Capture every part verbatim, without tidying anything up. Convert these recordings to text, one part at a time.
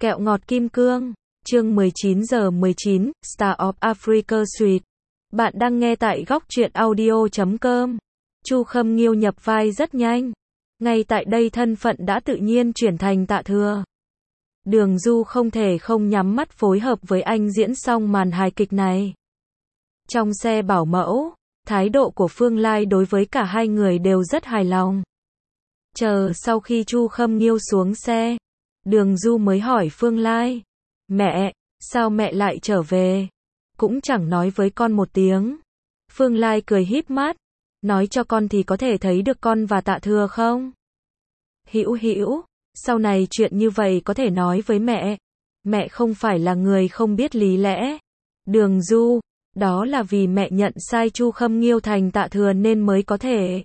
Kẹo ngọt kim cương, chương mười chín giờ mười chín, Star of Africa Suite. Bạn đang nghe tại góc truyện audio chấm com. Chu Khâm Nghiêu nhập vai rất nhanh. Ngay tại đây thân phận đã tự nhiên chuyển thành Tạ Thừa. Đường Du không thể không nhắm mắt phối hợp với anh diễn xong màn hài kịch này. Trong xe bảo mẫu, thái độ của Phương Lai đối với cả hai người đều rất hài lòng. Chờ sau khi Chu Khâm Nghiêu xuống xe, Đường Du mới hỏi Phương Lai, mẹ, sao mẹ lại trở về? Cũng chẳng nói với con một tiếng. Phương Lai cười híp mắt, nói cho con thì có thể thấy được con và Tạ Thừa không? Hữu hữu, sau này chuyện như vậy có thể nói với mẹ. Mẹ không phải là người không biết lý lẽ. Đường Du, đó là vì mẹ nhận sai Chu Khâm Nghiêu thành Tạ Thừa nên mới có thể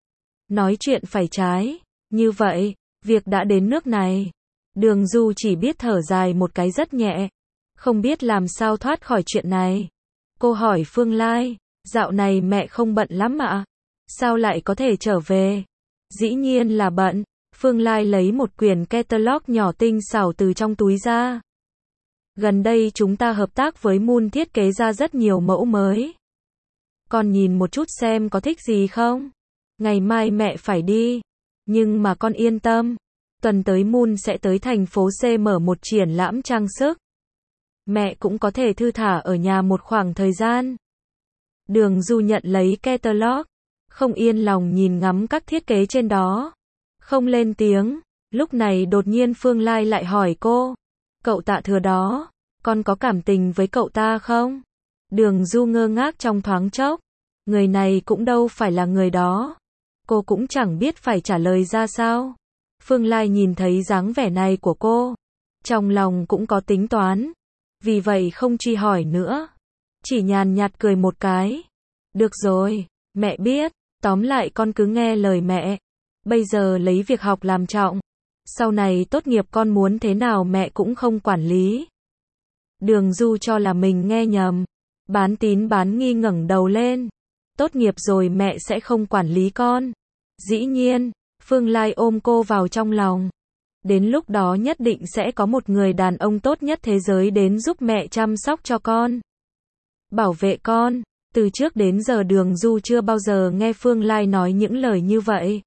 nói chuyện phải trái. Như vậy, việc đã đến nước này. Đường Du chỉ biết thở dài một cái rất nhẹ, không biết làm sao thoát khỏi chuyện này. Cô hỏi Phương Lai, dạo này mẹ không bận lắm ạ? Sao lại có thể trở về? Dĩ nhiên là bận. Phương Lai lấy một quyển catalog nhỏ tinh xảo từ trong túi ra. Gần đây chúng ta hợp tác với Moon thiết kế ra rất nhiều mẫu mới. Con nhìn một chút xem có thích gì không? Ngày mai mẹ phải đi. Nhưng mà con yên tâm. Tuần tới Moon sẽ tới thành phố C mở một triển lãm trang sức. Mẹ cũng có thể thư thả ở nhà một khoảng thời gian. Đường Du nhận lấy catalog, không yên lòng nhìn ngắm các thiết kế trên đó. Không lên tiếng. Lúc này đột nhiên Phương Lai lại hỏi cô, cậu Tạ Thừa đó, con có cảm tình với cậu ta không? Đường Du ngơ ngác trong thoáng chốc. Người này cũng đâu phải là người đó. Cô cũng chẳng biết phải trả lời ra sao. Phương Lai nhìn thấy dáng vẻ này của cô, trong lòng cũng có tính toán. Vì vậy không truy hỏi nữa, chỉ nhàn nhạt cười một cái. Được rồi, mẹ biết, tóm lại con cứ nghe lời mẹ. Bây giờ lấy việc học làm trọng. Sau này tốt nghiệp con muốn thế nào mẹ cũng không quản lý. Đường Du cho là mình nghe nhầm. Bán tín bán nghi ngẩng đầu lên. Tốt nghiệp rồi mẹ sẽ không quản lý con. Dĩ nhiên, Phương Lai ôm cô vào trong lòng. Đến lúc đó nhất định sẽ có một người đàn ông tốt nhất thế giới đến giúp mẹ chăm sóc cho con. Bảo vệ con. Từ trước đến giờ Đường Du chưa bao giờ nghe Phương Lai nói những lời như vậy.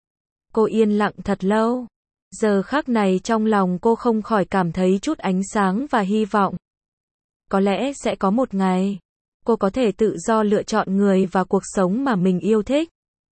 Cô yên lặng thật lâu. Giờ khắc này trong lòng cô không khỏi cảm thấy chút ánh sáng và hy vọng. Có lẽ sẽ có một ngày, cô có thể tự do lựa chọn người và cuộc sống mà mình yêu thích.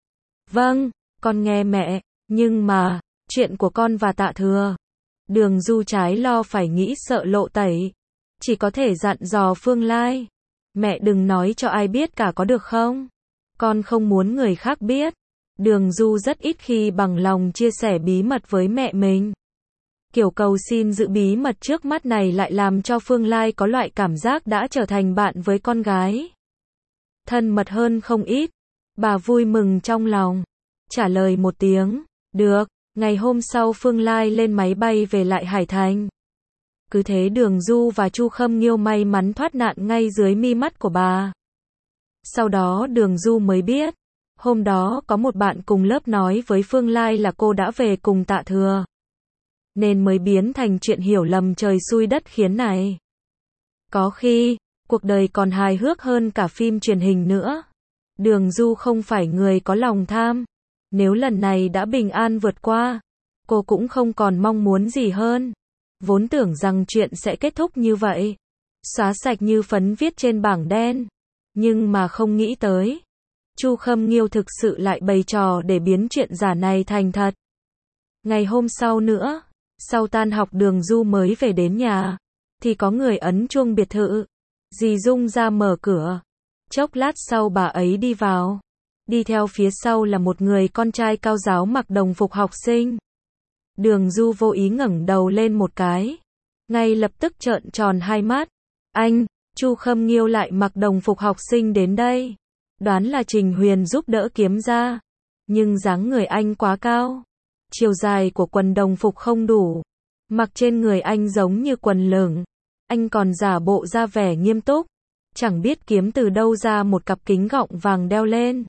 Vâng, con nghe mẹ, nhưng mà, chuyện của con và Tạ Thừa. Đường Du trái lo phải nghĩ sợ lộ tẩy. Chỉ có thể dặn dò Phương Lai. Mẹ đừng nói cho ai biết cả có được không? Con không muốn người khác biết. Đường Du rất ít khi bằng lòng chia sẻ bí mật với mẹ mình. Kiểu cầu xin giữ bí mật trước mắt này lại làm cho Phương Lai có loại cảm giác đã trở thành bạn với con gái. Thân mật hơn không ít. Bà vui mừng trong lòng. Trả lời một tiếng. Được. Ngày hôm sau Phương Lai lên máy bay về lại Hải Thành. Cứ thế Đường Du và Chu Khâm Nghiêu may mắn thoát nạn ngay dưới mi mắt của bà. Sau đó Đường Du mới biết. Hôm đó có một bạn cùng lớp nói với Phương Lai là cô đã về cùng Tạ Thừa. Nên mới biến thành chuyện hiểu lầm trời xui đất khiến này. Có khi, cuộc đời còn hài hước hơn cả phim truyền hình nữa. Đường Du không phải người có lòng tham. Nếu lần này đã bình an vượt qua, cô cũng không còn mong muốn gì hơn. Vốn tưởng rằng chuyện sẽ kết thúc như vậy. Xóa sạch như phấn viết trên bảng đen. Nhưng mà không nghĩ tới. Chu Khâm Nghiêu thực sự lại bày trò để biến chuyện giả này thành thật. Ngày hôm sau nữa, sau tan học Đường Du mới về đến nhà, thì có người ấn chuông biệt thự. Dì Dung ra mở cửa. Chốc lát sau bà ấy đi vào. Đi theo phía sau là một người con trai cao ráo mặc đồng phục học sinh. Đường Du vô ý ngẩng đầu lên một cái. Ngay lập tức trợn tròn hai mắt. Anh, Chu Khâm Nghiêu lại mặc đồng phục học sinh đến đây. Đoán là Trình Huyền giúp đỡ kiếm ra. Nhưng dáng người anh quá cao. Chiều dài của quần đồng phục không đủ. Mặc trên người anh giống như quần lửng. Anh còn giả bộ ra vẻ nghiêm túc. Chẳng biết kiếm từ đâu ra một cặp kính gọng vàng đeo lên.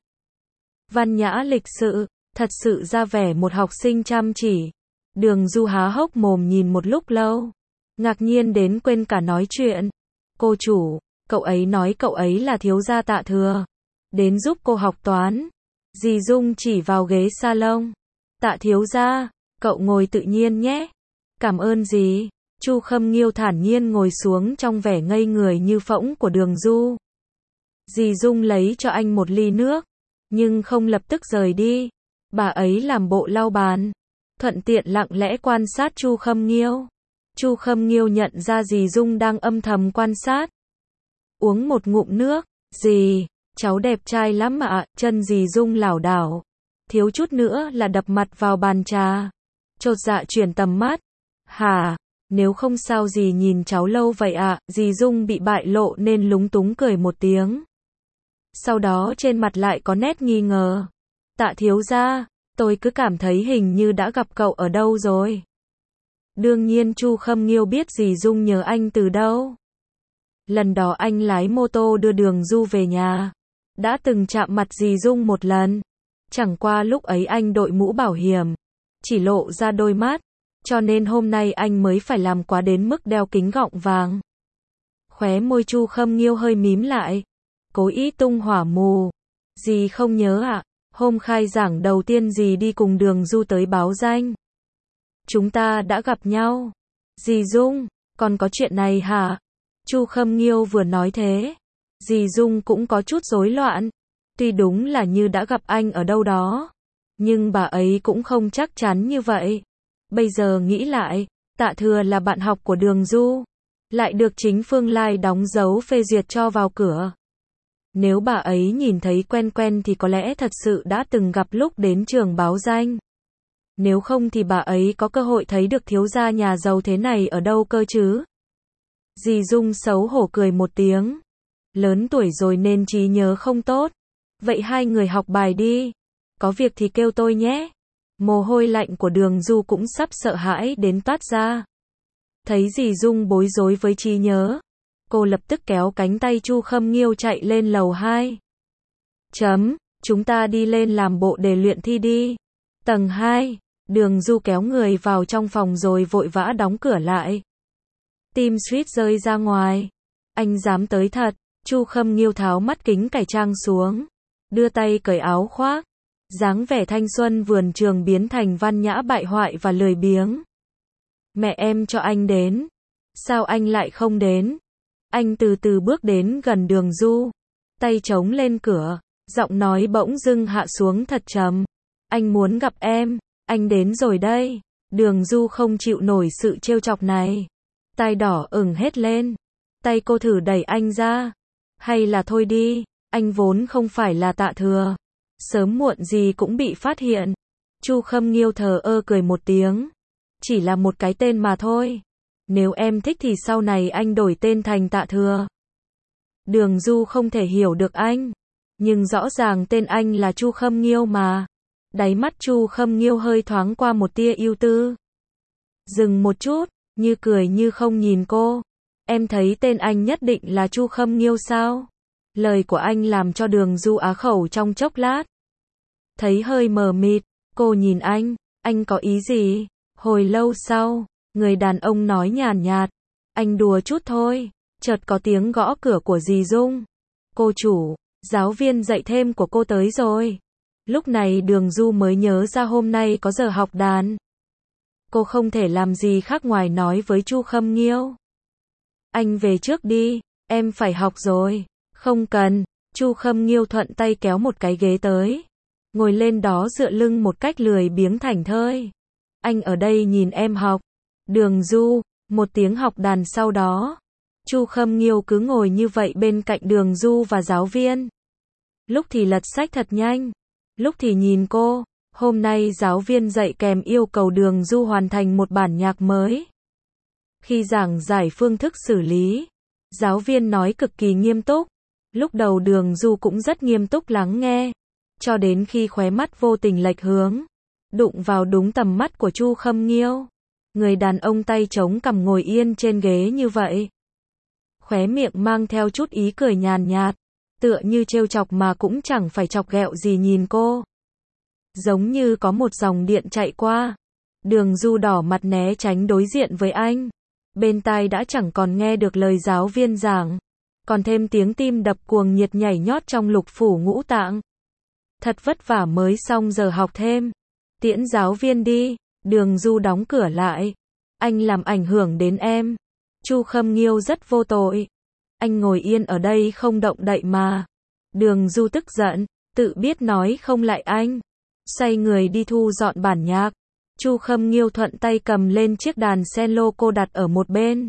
Văn nhã lịch sự, thật sự ra vẻ một học sinh chăm chỉ. Đường Du há hốc mồm nhìn một lúc lâu. ngạc nhiên đến quên cả nói chuyện. Cô chủ, cậu ấy nói cậu ấy là thiếu gia Tạ Thừa, đến giúp cô học toán. Dì Dung chỉ vào ghế salon. Tạ thiếu gia, cậu ngồi tự nhiên nhé. Cảm ơn dì. Chu Khâm Nghiêu thản nhiên ngồi xuống trong vẻ ngây người như phỗng của Đường Du. Dì Dung lấy cho anh một ly nước, nhưng không lập tức rời đi. Bà ấy làm bộ lau bàn, thuận tiện lặng lẽ quan sát Chu Khâm Nghiêu. Chu Khâm Nghiêu nhận ra dì Dung đang âm thầm quan sát. Uống một ngụm nước. Dì, cháu đẹp trai lắm ạ. Chân dì Dung lảo đảo, thiếu chút nữa là đập mặt vào bàn trà. Chột dạ chuyển tầm mắt. Hả? Nếu không sao dì nhìn cháu lâu vậy ạ. Dì Dung bị bại lộ nên lúng túng cười một tiếng. Sau đó trên mặt lại có nét nghi ngờ. Tạ thiếu gia, tôi cứ cảm thấy hình như đã gặp cậu ở đâu rồi. Đương nhiên Chu Khâm Nghiêu biết dì Dung nhớ anh từ đâu. Lần đó anh lái mô tô đưa Đường Du về nhà, đã từng chạm mặt dì Dung một lần. Chẳng qua lúc ấy anh đội mũ bảo hiểm, chỉ lộ ra đôi mắt, cho nên hôm nay anh mới phải làm quá đến mức đeo kính gọng vàng. Khóe môi Chu Khâm Nghiêu hơi mím lại, cố ý tung hỏa mù. Dì không nhớ ạ, à? Hôm khai giảng đầu tiên dì đi cùng Đường Du tới báo danh. Chúng ta đã gặp nhau. Dì Dung, còn có chuyện này hả? Chu Khâm Nghiêu vừa nói thế, dì Dung cũng có chút rối loạn. Tuy đúng là như đã gặp anh ở đâu đó, nhưng bà ấy cũng không chắc chắn như vậy. Bây giờ nghĩ lại, Tạ Thừa là bạn học của Đường Du, lại được chính Phương Lai đóng dấu phê duyệt cho vào cửa. Nếu bà ấy nhìn thấy quen quen thì có lẽ thật sự đã từng gặp lúc đến trường báo danh. Nếu không thì bà ấy có cơ hội thấy được thiếu gia nhà giàu thế này ở đâu cơ chứ? Dì Dung xấu hổ cười một tiếng. Lớn tuổi rồi nên trí nhớ không tốt. Vậy hai người học bài đi. Có việc thì kêu tôi nhé. Mồ hôi lạnh của Đường Du cũng sắp sợ hãi đến toát ra. Thấy dì Dung bối rối với trí nhớ, cô lập tức kéo cánh tay Chu Khâm Nghiêu chạy lên lầu hai. Chấm, chúng ta đi lên làm bộ để luyện thi đi. Tầng hai, Đường Du kéo người vào trong phòng rồi vội vã đóng cửa lại. Tim suýt rơi ra ngoài. Anh dám tới thật. Chu Khâm Nghiêu tháo mắt kính cải trang xuống, đưa tay cởi áo khoác. Dáng vẻ thanh xuân vườn trường biến thành văn nhã bại hoại và lười biếng. Mẹ em cho anh đến. Sao anh lại không đến? Anh từ từ bước đến gần Đường Du, tay chống lên cửa, giọng nói bỗng dưng hạ xuống thật trầm. Anh muốn gặp em, anh đến rồi đây. Đường Du không chịu nổi sự trêu chọc này, tai đỏ ửng hết lên. Tay cô thử đẩy anh ra. Hay là thôi đi, anh vốn không phải là Tạ Thừa, sớm muộn gì cũng bị phát hiện. Chu Khâm Nghiêu thờ ơ cười một tiếng. Chỉ là một cái tên mà thôi. Nếu em thích thì sau này anh đổi tên thành Tạ Thừa. Đường Du không thể hiểu được anh, nhưng rõ ràng tên anh là Chu Khâm Nghiêu mà. Đáy mắt Chu Khâm Nghiêu hơi thoáng qua một tia ưu tư. Dừng một chút, như cười như không nhìn cô. Em thấy tên anh nhất định là Chu Khâm Nghiêu sao? Lời của anh làm cho Đường Du á khẩu trong chốc lát. Thấy hơi mờ mịt, cô nhìn anh, anh có ý gì? Hồi lâu sau, người đàn ông nói nhàn nhạt, anh đùa chút thôi. Chợt có tiếng gõ cửa của dì Dung. Cô chủ, giáo viên dạy thêm của cô tới rồi. Lúc này Đường Du mới nhớ ra hôm nay có giờ học đàn. Cô không thể làm gì khác ngoài nói với Chu Khâm Nghiêu. Anh về trước đi, em phải học rồi. Không cần. Chu Khâm Nghiêu thuận tay kéo một cái ghế tới, ngồi lên đó dựa lưng một cách lười biếng thảnh thơi. Anh ở đây nhìn em học. Đường Du, một tiếng học đàn sau đó. Chu Khâm Nghiêu cứ ngồi như vậy bên cạnh Đường Du và giáo viên. Lúc thì lật sách thật nhanh, lúc thì nhìn cô. Hôm nay giáo viên dạy kèm yêu cầu Đường Du hoàn thành một bản nhạc mới. Khi giảng giải phương thức xử lý, giáo viên nói cực kỳ nghiêm túc. Lúc đầu Đường Du cũng rất nghiêm túc lắng nghe, cho đến khi khóe mắt vô tình lệch hướng, đụng vào đúng tầm mắt của Chu Khâm Nghiêu. Người đàn ông tay chống cằm ngồi yên trên ghế như vậy, khóe miệng mang theo chút ý cười nhàn nhạt, tựa như trêu chọc mà cũng chẳng phải chọc ghẹo gì nhìn cô. Giống như có một dòng điện chạy qua. Đường Du đỏ mặt né tránh đối diện với anh. Bên tai đã chẳng còn nghe được lời giáo viên giảng, còn thêm tiếng tim đập cuồng nhiệt nhảy nhót trong lục phủ ngũ tạng. Thật vất vả mới xong giờ học thêm. Tiễn giáo viên đi, Đường Du đóng cửa lại. Anh làm ảnh hưởng đến em. Chu Khâm Nghiêu rất vô tội. Anh ngồi yên ở đây không động đậy mà. Đường Du tức giận, tự biết nói không lại anh. Xoay người đi thu dọn bản nhạc. Chu Khâm Nghiêu thuận tay cầm lên chiếc đàn cello cô đặt ở một bên.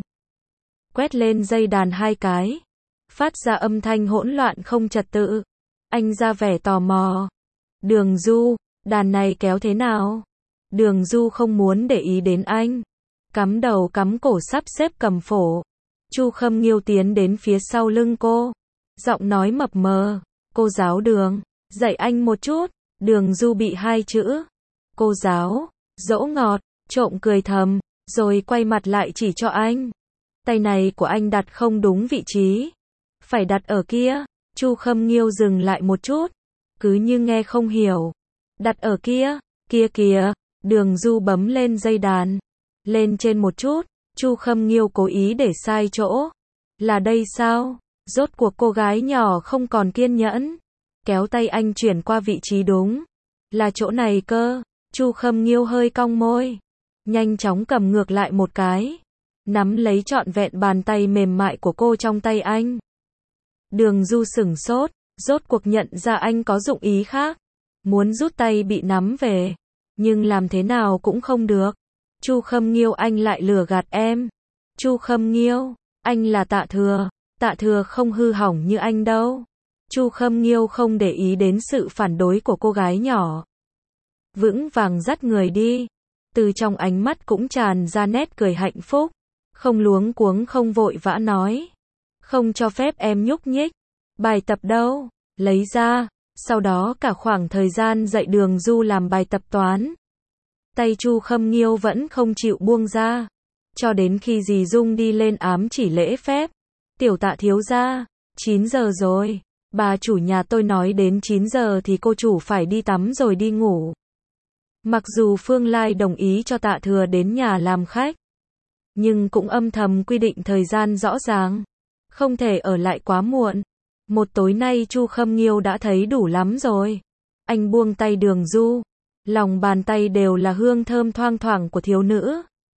Quét lên dây đàn hai cái. Phát ra âm thanh hỗn loạn không trật tự. Anh ra vẻ tò mò. Đường Du, đàn này kéo thế nào? Đường Du không muốn để ý đến anh. Cắm đầu cắm cổ sắp xếp cầm phổ. Chu Khâm Nghiêu tiến đến phía sau lưng cô. Giọng nói mập mờ. Cô giáo Đường, dạy anh một chút. Đường Du bị hai chữ. Cô giáo, dỗ ngọt, trộm cười thầm, rồi quay mặt lại chỉ cho anh. Tay này của anh đặt không đúng vị trí. Phải đặt ở kia. Chu Khâm Nghiêu dừng lại một chút. Cứ như nghe không hiểu. Đặt ở kia, kia kìa. Đường Du bấm lên dây đàn. Lên trên một chút. Chu Khâm Nghiêu cố ý để sai chỗ. Là đây sao? Rốt cuộc cô gái nhỏ không còn kiên nhẫn. Kéo tay anh chuyển qua vị trí đúng. Là chỗ này cơ. Chu Khâm Nghiêu hơi cong môi. Nhanh chóng cầm ngược lại một cái. Nắm lấy trọn vẹn bàn tay mềm mại của cô trong tay anh. Đường Du sửng sốt. Rốt cuộc nhận ra anh có dụng ý khác. Muốn rút tay bị nắm về. Nhưng làm thế nào cũng không được. Chu Khâm Nghiêu, anh lại lừa gạt em. Chu Khâm Nghiêu, anh là Tạ Thừa. Tạ Thừa không hư hỏng như anh đâu. Chu Khâm Nghiêu không để ý đến sự phản đối của cô gái nhỏ. Vững vàng dắt người đi. Từ trong ánh mắt cũng tràn ra nét cười hạnh phúc. Không luống cuống không vội vã nói. Không cho phép em nhúc nhích. Bài tập đâu? Lấy ra. Sau đó cả khoảng thời gian dạy Đường Du làm bài tập toán. Tay Chu Khâm Nghiêu vẫn không chịu buông ra. Cho đến khi dì Dung đi lên ám chỉ lễ phép. Tiểu Tạ thiếu gia, chín giờ rồi. Bà chủ nhà tôi nói đến chín giờ thì cô chủ phải đi tắm rồi đi ngủ. Mặc dù Phương Lai đồng ý cho Tạ Thừa đến nhà làm khách. Nhưng cũng âm thầm quy định thời gian rõ ràng. Không thể ở lại quá muộn. Một tối nay Chu Khâm Nghiêu đã thấy đủ lắm rồi. Anh buông tay Đường Du. Lòng bàn tay đều là hương thơm thoang thoảng của thiếu nữ.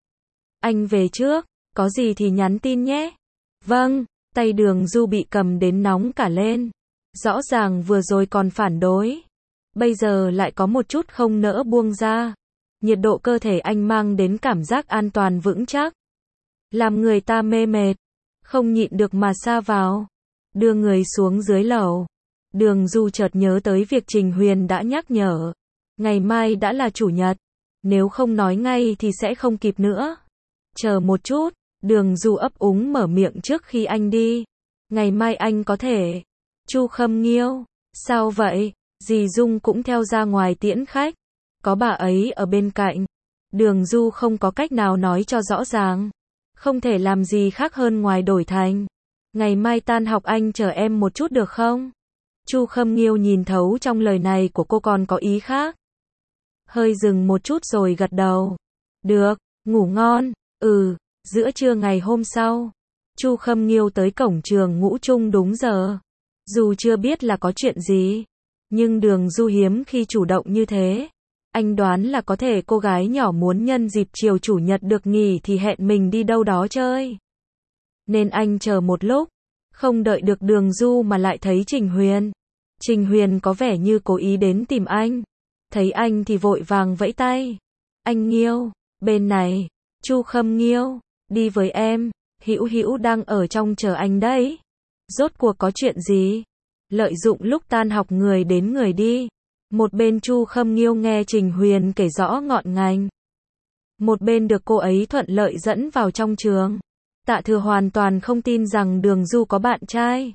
Anh về trước, có gì thì nhắn tin nhé. Vâng, tay Đường Du bị cầm đến nóng cả lên. Rõ ràng vừa rồi còn phản đối. Bây giờ lại có một chút không nỡ buông ra. Nhiệt độ cơ thể anh mang đến cảm giác an toàn vững chắc. Làm người ta mê mệt. Không nhịn được mà sa vào. Đưa người xuống dưới lầu. Đường Du chợt nhớ tới việc Trình Huyền đã nhắc nhở. Ngày mai đã là chủ nhật. Nếu không nói ngay thì sẽ không kịp nữa. Chờ một chút. Đường Du ấp úng mở miệng trước khi anh đi. Ngày mai anh có thể. Chu Khâm Nghiêu. Sao vậy? Dì Dung cũng theo ra ngoài tiễn khách. Có bà ấy ở bên cạnh. Đường Du không có cách nào nói cho rõ ràng. Không thể làm gì khác hơn ngoài đổi thành. Ngày mai tan học anh chờ em một chút được không? Chu Khâm Nghiêu nhìn thấu trong lời này của cô còn có ý khác. Hơi dừng một chút rồi gật đầu. Được, ngủ ngon. Ừ, giữa trưa ngày hôm sau. Chu Khâm Nghiêu tới cổng trường Ngũ Trung đúng giờ. Dù chưa biết là có chuyện gì. Nhưng Đường Du hiếm khi chủ động như thế. Anh đoán là có thể cô gái nhỏ muốn nhân dịp chiều chủ nhật được nghỉ thì hẹn mình đi đâu đó chơi. Nên anh chờ một lúc. Không đợi được Đường Du mà lại thấy Trình Huyền. Trình Huyền có vẻ như cố ý đến tìm anh. Thấy anh thì vội vàng vẫy tay. Anh Nghiêu, bên này. Chu Khâm Nghiêu, đi với em. Hữu Hữu đang ở trong chờ anh đấy. Rốt cuộc có chuyện gì? Lợi dụng lúc tan học người đến người đi. Một bên Chu Khâm Nghiêu nghe Trình Huyền kể rõ ngọn ngành. Một bên được cô ấy thuận lợi dẫn vào trong trường. Tạ Thừa hoàn toàn không tin rằng Đường Du có bạn trai.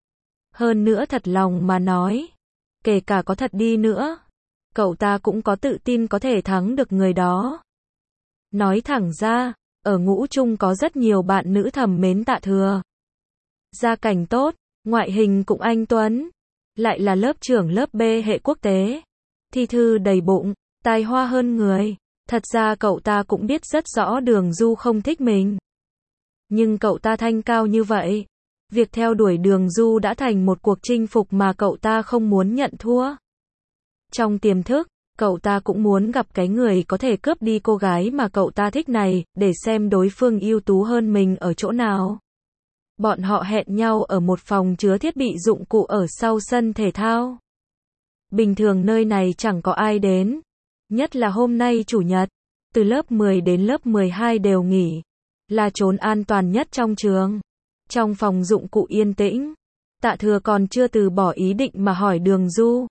Hơn nữa thật lòng mà nói. Kể cả có thật đi nữa. Cậu ta cũng có tự tin có thể thắng được người đó. Nói thẳng ra, ở Ngũ Trung có rất nhiều bạn nữ thầm mến Tạ Thừa. Gia cảnh tốt, ngoại hình cũng anh tuấn. Lại là lớp trưởng lớp B hệ quốc tế. Thi thư đầy bụng, tài hoa hơn người. Thật ra cậu ta cũng biết rất rõ Đường Du không thích mình. Nhưng cậu ta thanh cao như vậy. Việc theo đuổi Đường Du đã thành một cuộc chinh phục mà cậu ta không muốn nhận thua. Trong tiềm thức, cậu ta cũng muốn gặp cái người có thể cướp đi cô gái mà cậu ta thích này, để xem đối phương ưu tú hơn mình ở chỗ nào. Bọn họ hẹn nhau ở một phòng chứa thiết bị dụng cụ ở sau sân thể thao. Bình thường nơi này chẳng có ai đến. Nhất là hôm nay chủ nhật. Từ lớp mười đến lớp mười hai đều nghỉ. Là chốn an toàn nhất trong trường. Trong phòng dụng cụ yên tĩnh. Tạ Thừa còn chưa từ bỏ ý định mà hỏi Đường Du.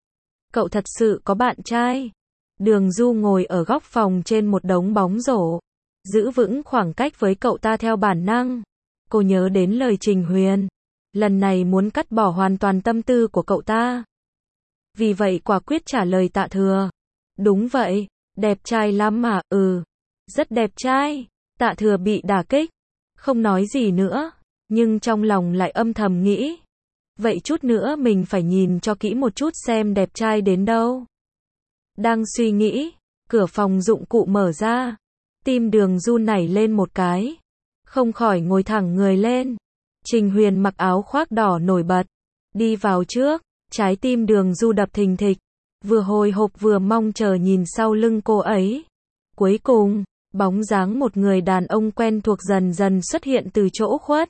Cậu thật sự có bạn trai? Đường Du ngồi ở góc phòng trên một đống bóng rổ. Giữ vững khoảng cách với cậu ta theo bản năng. Cô nhớ đến lời Trình Huyền. Lần này muốn cắt bỏ hoàn toàn tâm tư của cậu ta. Vì vậy quả quyết trả lời Tạ Thừa. Đúng vậy, đẹp trai lắm mà, ừ. Rất đẹp trai. Tạ Thừa bị đả kích. Không nói gì nữa. Nhưng trong lòng lại âm thầm nghĩ. Vậy chút nữa mình phải nhìn cho kỹ một chút xem đẹp trai đến đâu. Đang suy nghĩ. Cửa phòng dụng cụ mở ra. Tim Đường Du nảy lên một cái. Không khỏi ngồi thẳng người lên. Trình Huyền mặc áo khoác đỏ nổi bật. Đi vào trước. Trái tim Đường Du đập thình thịch. Vừa hồi hộp vừa mong chờ nhìn sau lưng cô ấy. Cuối cùng, bóng dáng một người đàn ông quen thuộc dần dần xuất hiện từ chỗ khuất.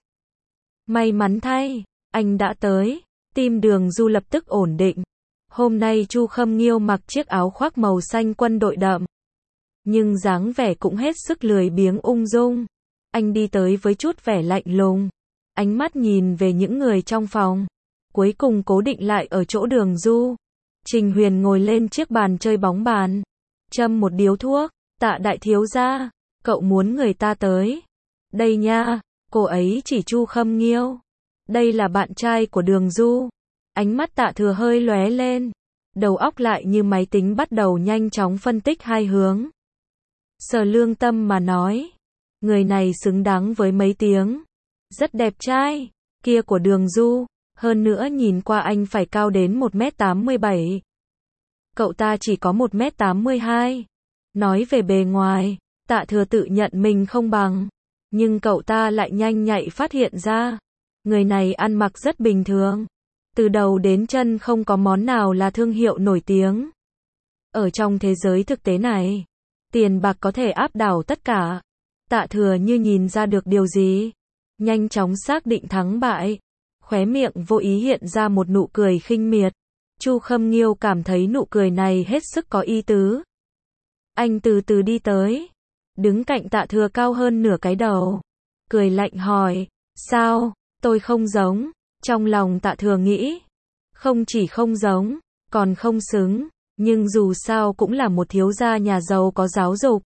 May mắn thay, anh đã tới. Tim Đường Du lập tức ổn định. Hôm nay Chu Khâm Nghiêu mặc chiếc áo khoác màu xanh quân đội đậm. Nhưng dáng vẻ cũng hết sức lười biếng ung dung. Anh đi tới với chút vẻ lạnh lùng. Ánh mắt nhìn về những người trong phòng. Cuối cùng cố định lại ở chỗ Đường Du. Trình Huyền ngồi lên chiếc bàn chơi bóng bàn. Châm một điếu thuốc. Tạ đại thiếu gia, cậu muốn người ta tới. Đây nha, cô ấy chỉ Chu Khâm Nghiêu. Đây là bạn trai của Đường Du. Ánh mắt Tạ Thừa hơi lóe lên. Đầu óc lại như máy tính bắt đầu nhanh chóng phân tích hai hướng. Sở lương tâm mà nói. Người này xứng đáng với mấy tiếng. Rất đẹp trai. Kia của Đường Du. Hơn nữa nhìn qua anh phải cao đến một mét tám mươi bảy. Cậu ta chỉ có một mét tám mươi hai. Nói về bề ngoài, Tạ Thừa tự nhận mình không bằng. Nhưng cậu ta lại nhanh nhạy phát hiện ra. Người này ăn mặc rất bình thường. Từ đầu đến chân không có món nào là thương hiệu nổi tiếng. Ở trong thế giới thực tế này, tiền bạc có thể áp đảo tất cả. Tạ Thừa như nhìn ra được điều gì. Nhanh chóng xác định thắng bại. Khóe miệng vô ý hiện ra một nụ cười khinh miệt. Chu Khâm Nghiêu cảm thấy nụ cười này hết sức có ý tứ. Anh từ từ đi tới. Đứng cạnh Tạ Thừa cao hơn nửa cái đầu. Cười lạnh hỏi. Sao, tôi không giống? Trong lòng Tạ Thừa nghĩ. Không chỉ không giống, còn không xứng. Nhưng dù sao cũng là một thiếu gia nhà giàu có giáo dục.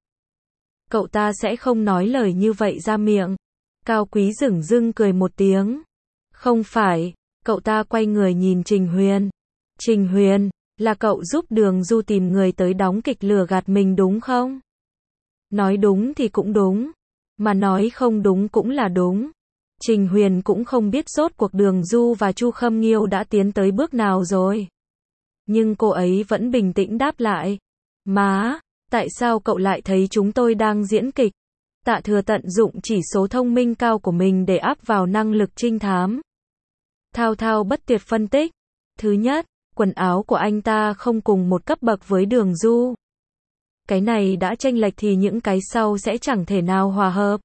Cậu ta sẽ không nói lời như vậy ra miệng. Cao Quý dửng dưng cười một tiếng. Không phải, cậu ta quay người nhìn Trình Huyền. Trình Huyền, là cậu giúp Đường Du tìm người tới đóng kịch lừa gạt mình đúng không? Nói đúng thì cũng đúng, mà nói không đúng cũng là đúng. Trình Huyền cũng không biết rốt cuộc Đường Du và Chu Khâm Nghiêu đã tiến tới bước nào rồi. Nhưng cô ấy vẫn bình tĩnh đáp lại. Má, tại sao cậu lại thấy chúng tôi đang diễn kịch? Tạ Thừa tận dụng chỉ số thông minh cao của mình để áp vào năng lực trinh thám. Thao thao bất tuyệt phân tích. Thứ nhất, quần áo của anh ta không cùng một cấp bậc với Đường Du. Cái này đã chênh lệch thì những cái sau sẽ chẳng thể nào hòa hợp.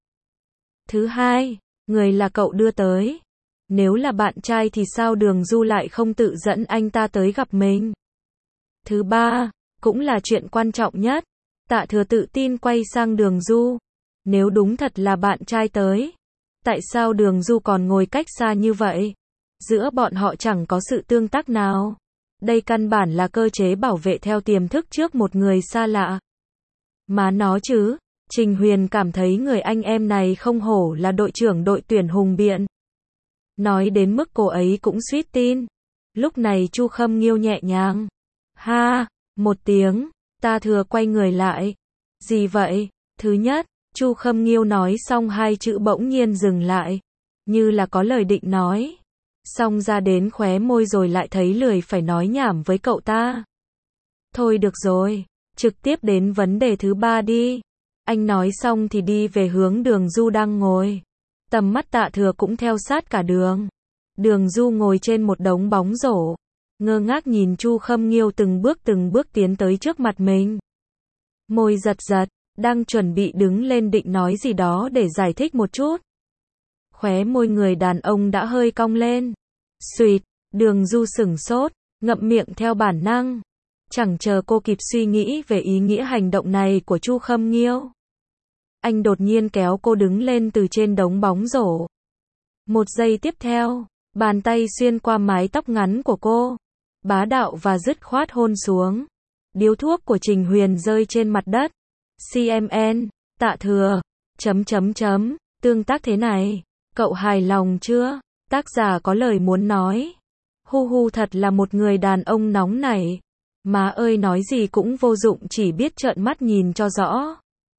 Thứ hai, người là cậu đưa tới. Nếu là bạn trai thì sao Đường Du lại không tự dẫn anh ta tới gặp mình? Thứ ba, cũng là chuyện quan trọng nhất. Tạ Thừa tự tin quay sang Đường Du. Nếu đúng thật là bạn trai tới, tại sao Đường Du còn ngồi cách xa như vậy? Giữa bọn họ chẳng có sự tương tác nào. Đây căn bản là cơ chế bảo vệ theo tiềm thức trước một người xa lạ. Má nó chứ, Trình Huyền cảm thấy người anh em này không hổ là đội trưởng đội tuyển hùng biện. Nói đến mức cô ấy cũng suýt tin. Lúc này Chu Khâm Nghiêu nhẹ nhàng. Ha, một tiếng, Tạ Thừa quay người lại. Gì vậy? Thứ nhất, Chu Khâm Nghiêu nói xong hai chữ bỗng nhiên dừng lại. Như là có lời định nói. Xong ra đến khóe môi rồi lại thấy lười phải nói nhảm với cậu ta. Thôi được rồi, trực tiếp đến vấn đề thứ ba đi. Anh nói xong thì đi về hướng Đường Du đang ngồi. Tầm mắt Tạ Thừa cũng theo sát cả đường. Đường Du ngồi trên một đống bóng rổ, ngơ ngác nhìn Chu Khâm Nghiêu từng bước từng bước tiến tới trước mặt mình. Môi giật giật, đang chuẩn bị đứng lên định nói gì đó để giải thích một chút. Khóe môi người đàn ông đã hơi cong lên. Xuỵt, Đường Du sửng sốt, ngậm miệng theo bản năng. Chẳng chờ cô kịp suy nghĩ về ý nghĩa hành động này của Chu Khâm Nghiêu, anh đột nhiên kéo cô đứng lên từ trên đống bóng rổ. Một giây tiếp theo, bàn tay xuyên qua mái tóc ngắn của cô, bá đạo và dứt khoát hôn xuống. Điếu thuốc của Trình Huyền rơi trên mặt đất. xê em en, Tạ Thừa, chấm chấm chấm, tương tác thế này, cậu hài lòng chưa? Tác giả có lời muốn nói. Hu hu, thật là một người đàn ông nóng nảy. Má ơi, nói gì cũng vô dụng, chỉ biết trợn mắt nhìn cho rõ.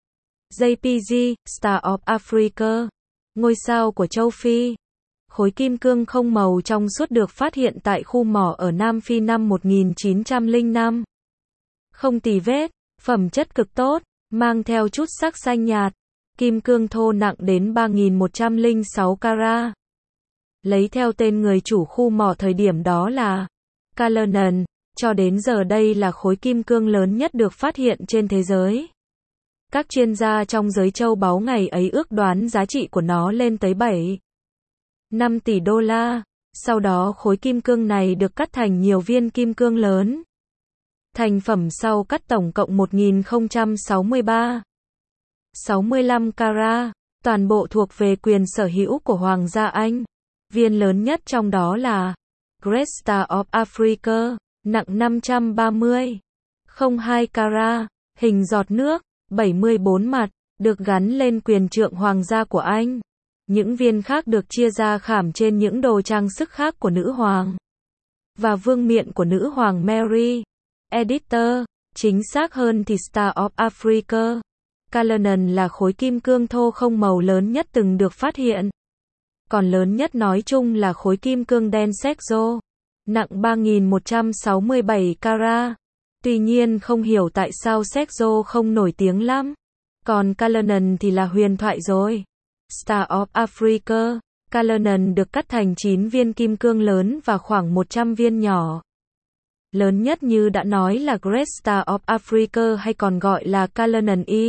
gi pê giê, Star of Africa, ngôi sao của châu Phi. Khối kim cương không màu trong suốt được phát hiện tại khu mỏ ở Nam Phi năm một nghìn chín trăm lẻ năm. Không tì vết, phẩm chất cực tốt, mang theo chút sắc xanh nhạt. Kim cương thô nặng đến ba nghìn một trăm lẻ sáu carat. Lấy theo tên người chủ khu mỏ thời điểm đó là Cullinan, cho đến giờ đây là khối kim cương lớn nhất được phát hiện trên thế giới. Các chuyên gia trong giới châu báu ngày ấy ước đoán giá trị của nó lên tới bảy phẩy năm tỷ đô la. Sau đó khối kim cương này được cắt thành nhiều viên kim cương lớn. Thành phẩm sau cắt tổng cộng một nghìn không trăm sáu mươi ba phẩy sáu mươi lăm carat, toàn bộ thuộc về quyền sở hữu của Hoàng gia Anh. Viên lớn nhất trong đó là Great Star of Africa, nặng năm trăm ba mươi phẩy không hai carat, hình giọt nước, bảy mươi bốn mặt, được gắn lên quyền trượng hoàng gia của Anh. Những viên khác được chia ra khảm trên những đồ trang sức khác của nữ hoàng và vương miện của nữ hoàng Mary. Editor, chính xác hơn thì Star of Africa, Cullinan là khối kim cương thô không màu lớn nhất từng được phát hiện. Còn lớn nhất nói chung là khối kim cương đen Sexo, nặng ba nghìn một trăm sáu mươi bảy carat. Tuy nhiên không hiểu tại sao Sexo không nổi tiếng lắm. Còn Cullinan thì là huyền thoại rồi. Star of Africa, Cullinan được cắt thành chín viên kim cương lớn và khoảng một trăm viên nhỏ. Lớn nhất như đã nói là Great Star of Africa hay còn gọi là Cullinan E,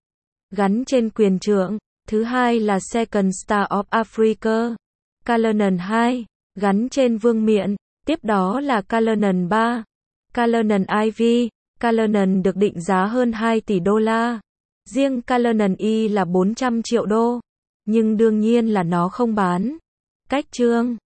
gắn trên quyền trượng. Thứ hai là Second Star of Africa, Cullinan hai, gắn trên vương miện. Tiếp đó là Cullinan ba, Cullinan Ivy. Cullinan được định giá hơn hai tỷ đô la. Riêng Cullinan E là bốn trăm triệu đô. Nhưng đương nhiên là nó không bán. Cách chương